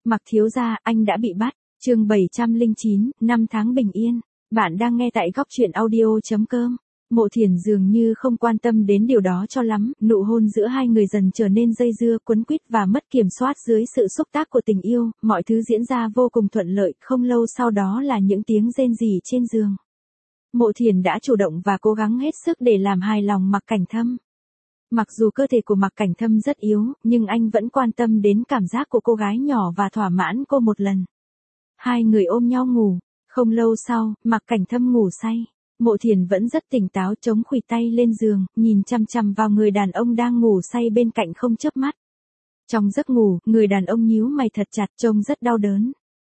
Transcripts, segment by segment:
Mặc thiếu gia, anh đã bị bắt. Chương 709, năm tháng bình yên. Bạn đang nghe tại góc truyện audio.com. Mộ Thiền dường như không quan tâm đến điều đó cho lắm, nụ hôn giữa hai người dần trở nên dây dưa, quấn quýt và mất kiểm soát dưới sự xúc tác của tình yêu, mọi thứ diễn ra vô cùng thuận lợi, không lâu sau đó là những tiếng rên rỉ trên giường. Mộ Thiền đã chủ động và cố gắng hết sức để làm hài lòng Mặc Cảnh Thâm. Mặc dù cơ thể của Mặc Cảnh Thâm rất yếu, nhưng anh vẫn quan tâm đến cảm giác của cô gái nhỏ và thỏa mãn cô một lần. Hai người ôm nhau ngủ, không lâu sau, Mặc Cảnh Thâm ngủ say. Mộ Thiền vẫn rất tỉnh táo, chống khuỷu tay lên giường, nhìn chằm chằm vào người đàn ông đang ngủ say bên cạnh không chớp mắt. Trong giấc ngủ, người đàn ông nhíu mày thật chặt, trông rất đau đớn.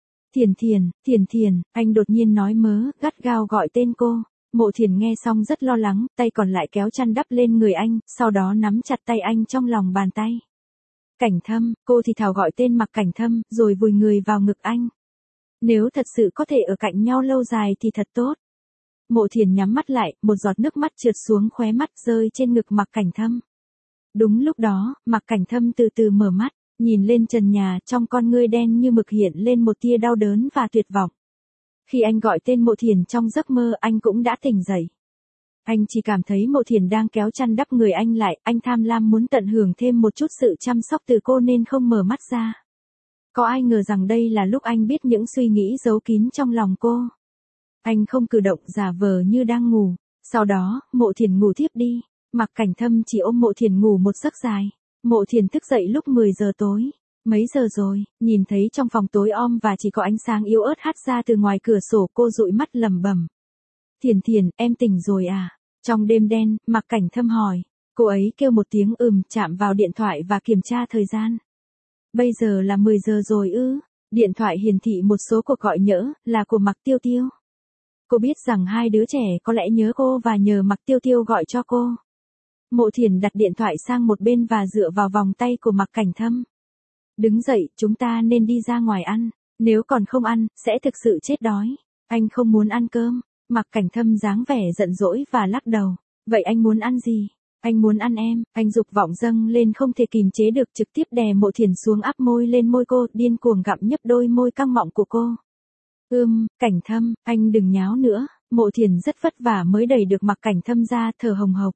Thiền, anh đột nhiên nói mớ, gắt gao gọi tên cô. Mộ Thiền nghe xong rất lo lắng, tay còn lại kéo chăn đắp lên người anh, sau đó nắm chặt tay anh trong lòng bàn tay. Cảnh Thâm, cô thì thào gọi tên Mặc Cảnh Thâm, rồi vùi người vào ngực anh. Nếu thật sự có thể ở cạnh nhau lâu dài thì thật tốt. Mộ Thiền nhắm mắt lại, một giọt nước mắt trượt xuống khóe mắt rơi trên ngực Mặc Cảnh Thâm. Đúng lúc đó, Mặc Cảnh Thâm từ từ mở mắt, nhìn lên trần nhà, trong con ngươi đen như mực hiện lên một tia đau đớn và tuyệt vọng. Khi anh gọi tên Mộ Thiền trong giấc mơ, anh cũng đã tỉnh dậy. Anh chỉ cảm thấy Mộ Thiền đang kéo chăn đắp người anh lại, anh tham lam muốn tận hưởng thêm một chút sự chăm sóc từ cô nên không mở mắt ra. Có ai ngờ rằng đây là lúc anh biết những suy nghĩ giấu kín trong lòng cô. Anh không cử động, giả vờ như đang ngủ. Sau đó, Mộ Thiền ngủ thiếp đi. Mặc Cảnh Thâm chỉ ôm Mộ Thiền ngủ một giấc dài. Mộ Thiền thức dậy lúc 10 giờ tối. Mấy giờ rồi, nhìn thấy trong phòng tối om và chỉ có ánh sáng yếu ớt hắt ra từ ngoài cửa sổ, cô dụi mắt lẩm bẩm. Thiền, em tỉnh rồi à? Trong đêm đen, Mặc Cảnh Thâm hỏi. Cô ấy kêu một tiếng chạm vào điện thoại và kiểm tra thời gian. Bây giờ là 10 giờ rồi ư? Điện thoại hiển thị một số cuộc gọi nhỡ, là của Mặc Tiêu Tiêu. Cô biết rằng hai đứa trẻ có lẽ nhớ cô và nhờ Mặc Tiêu Tiêu gọi cho cô. Mộ Thiền đặt điện thoại sang một bên và dựa vào vòng tay của Mặc Cảnh Thâm. Đứng dậy, chúng ta nên đi ra ngoài ăn. Nếu còn không ăn, sẽ thực sự chết đói. Anh không muốn ăn cơm. Mặc Cảnh Thâm dáng vẻ giận dỗi và lắc đầu. Vậy anh muốn ăn gì? Anh muốn ăn em. Anh dục vọng dâng lên không thể kìm chế được, trực tiếp đè Mộ Thiền xuống, áp môi lên môi cô, điên cuồng gặm nhấp đôi môi căng mọng của cô. Cảnh Thâm, anh đừng nháo nữa. Mộ Thiền rất vất vả mới đẩy được Mặc Cảnh Thâm ra, thở hồng hộc.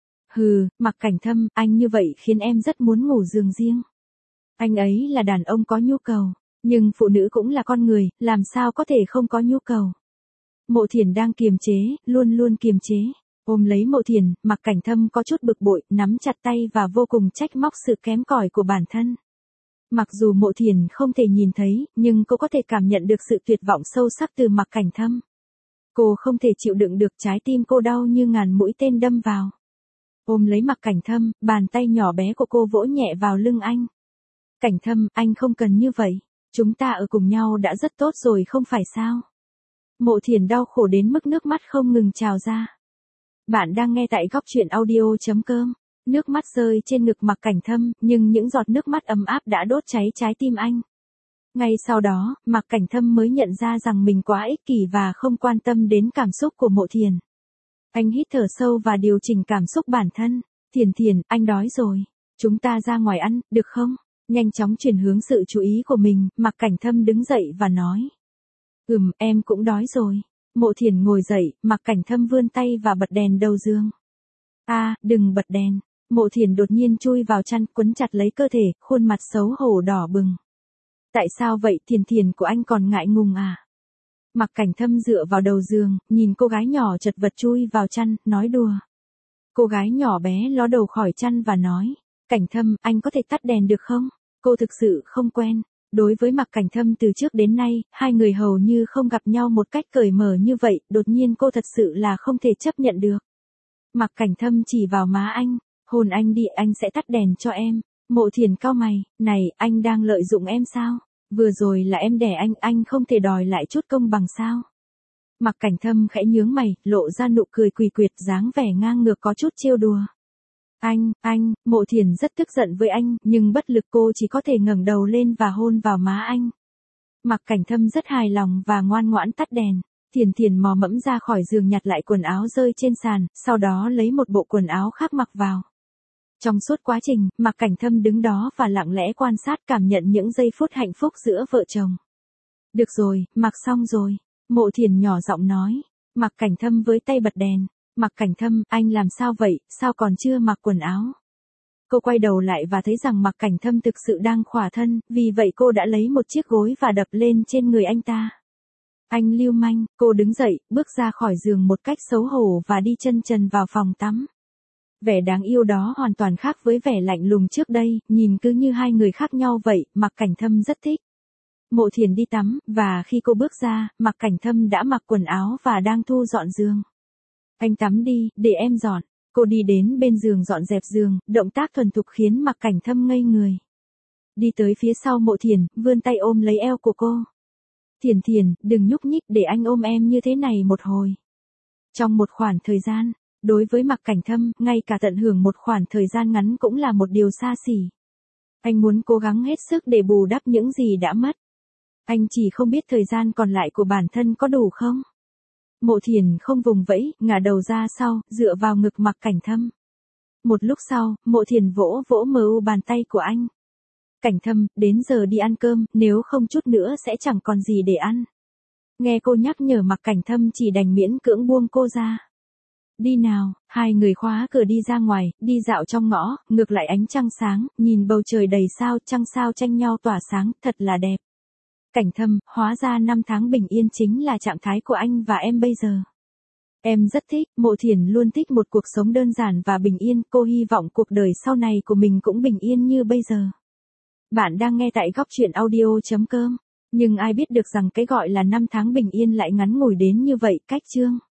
Mặc Cảnh Thâm, anh như vậy khiến em rất muốn ngủ giường riêng. Anh ấy là đàn ông có nhu cầu, nhưng phụ nữ cũng là con người, làm sao có thể không có nhu cầu. Mộ Thiền đang kiềm chế, luôn luôn kiềm chế. Ôm lấy Mộ Thiền, Mặc Cảnh Thâm có chút bực bội, nắm chặt tay và vô cùng trách móc sự kém cỏi của bản thân. Mặc dù Mộ Thiền không thể nhìn thấy, nhưng cô có thể cảm nhận được sự tuyệt vọng sâu sắc từ Mặc Cảnh Thâm. Cô không thể chịu đựng được, trái tim cô đau như ngàn mũi tên đâm vào. Ôm lấy Mặc Cảnh Thâm, bàn tay nhỏ bé của cô vỗ nhẹ vào lưng anh. Cảnh Thâm, anh không cần như vậy. Chúng ta ở cùng nhau đã rất tốt rồi không phải sao? Mộ Thiền đau khổ đến mức nước mắt không ngừng trào ra. Bạn đang nghe tại góc truyện audio.com. Nước mắt rơi trên ngực Mặc Cảnh Thâm, nhưng những giọt nước mắt ấm áp đã đốt cháy trái tim anh. Ngay sau đó, Mặc Cảnh Thâm mới nhận ra rằng mình quá ích kỷ và không quan tâm đến cảm xúc của Mộ Thiền. Anh hít thở sâu và điều chỉnh cảm xúc bản thân. Thiền, anh đói rồi. Chúng ta ra ngoài ăn, được không? Nhanh chóng chuyển hướng sự chú ý của mình, Mặc Cảnh Thâm đứng dậy và nói. Em cũng đói rồi. Mộ Thiền ngồi dậy, Mặc Cảnh Thâm vươn tay và bật đèn đầu giường. Đừng bật đèn. Mộ Thiền đột nhiên chui vào chăn, quấn chặt lấy cơ thể, khuôn mặt xấu hổ đỏ bừng. Tại sao vậy, Thiền của anh còn ngại ngùng à? Mặc Cảnh Thâm dựa vào đầu giường, nhìn cô gái nhỏ chật vật chui vào chăn, nói đùa. Cô gái nhỏ bé ló đầu khỏi chăn và nói. Cảnh Thâm, anh có thể tắt đèn được không? Cô thực sự không quen. Đối với Mặc Cảnh Thâm từ trước đến nay, hai người hầu như không gặp nhau một cách cởi mở như vậy, đột nhiên cô thật sự là không thể chấp nhận được. Mặc Cảnh Thâm chỉ vào má anh. Hôn anh đi, anh sẽ tắt đèn cho em. Mộ Thiền cau mày, này, anh đang lợi dụng em sao? Vừa rồi là em đẻ anh không thể đòi lại chút công bằng sao? Mặc Cảnh Thâm khẽ nhướng mày, lộ ra nụ cười quỷ quyệt, dáng vẻ ngang ngược có chút trêu đùa. Mộ Thiền rất tức giận với anh, nhưng bất lực cô chỉ có thể ngẩng đầu lên và hôn vào má anh. Mặc Cảnh Thâm rất hài lòng và ngoan ngoãn tắt đèn. Thiền mò mẫm ra khỏi giường nhặt lại quần áo rơi trên sàn, sau đó lấy một bộ quần áo khác mặc vào. Trong suốt quá trình, Mạc Cảnh Thâm đứng đó và lặng lẽ quan sát cảm nhận những giây phút hạnh phúc giữa vợ chồng. Được rồi, mặc xong rồi. Mộ Thiền nhỏ giọng nói. Mạc Cảnh Thâm với tay bật đèn. Mạc Cảnh Thâm, anh làm sao vậy, sao còn chưa mặc quần áo? Cô quay đầu lại và thấy rằng Mạc Cảnh Thâm thực sự đang khỏa thân, vì vậy cô đã lấy một chiếc gối và đập lên trên người anh ta. Anh lưu manh, cô đứng dậy, bước ra khỏi giường một cách xấu hổ và đi chân trần vào phòng tắm. Vẻ đáng yêu đó hoàn toàn khác với vẻ lạnh lùng trước đây, nhìn cứ như hai người khác nhau vậy, Mạc Cảnh Thâm rất thích. Mộ Thiền đi tắm, và khi cô bước ra, Mạc Cảnh Thâm đã mặc quần áo và đang thu dọn giường. Anh tắm đi, để em dọn. Cô đi đến bên giường dọn dẹp giường, động tác thuần thục khiến Mạc Cảnh Thâm ngây người. Đi tới phía sau Mộ Thiền, vươn tay ôm lấy eo của cô. Thiền Thiền, đừng nhúc nhích để anh ôm em như thế này một hồi. Trong một khoảng thời gian, đối với Mạc Cảnh Thâm, ngay cả tận hưởng một khoảng thời gian ngắn cũng là một điều xa xỉ. Anh muốn cố gắng hết sức để bù đắp những gì đã mất. Anh chỉ không biết thời gian còn lại của bản thân có đủ không? Mộ Thiền không vùng vẫy, ngả đầu ra sau, dựa vào ngực Mạc Cảnh Thâm. Một lúc sau, Mộ Thiền vỗ vỗ bàn tay của anh. Cảnh Thâm, đến giờ đi ăn cơm, nếu không chút nữa sẽ chẳng còn gì để ăn. Nghe cô nhắc nhở Mạc Cảnh Thâm chỉ đành miễn cưỡng buông cô ra. Đi nào, hai người khóa cửa đi ra ngoài, đi dạo trong ngõ, ngược lại ánh trăng sáng, nhìn bầu trời đầy sao, trăng sao tranh nhau tỏa sáng, thật là đẹp. Cảnh Thâm, hóa ra 5 tháng bình yên chính là trạng thái của anh và em bây giờ. Em rất thích, Mộ Thiền luôn thích một cuộc sống đơn giản và bình yên, cô hy vọng cuộc đời sau này của mình cũng bình yên như bây giờ. Bạn đang nghe tại Góc Chuyện Audio.com, nhưng ai biết được rằng cái gọi là 5 tháng bình yên lại ngắn ngủi đến như vậy, cách chương.